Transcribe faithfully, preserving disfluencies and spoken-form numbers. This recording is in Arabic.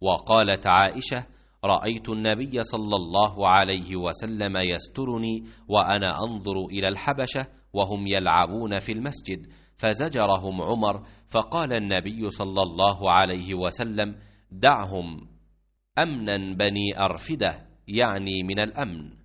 وقالت عائشة: رأيت النبي صلى الله عليه وسلم يسترني وأنا أنظر إلى الحبشة وهم يلعبون في المسجد، فزجرهم عمر، فقال النبي صلى الله عليه وسلم: دعهم، أمنا بني أرفدة، يعني من الأمن.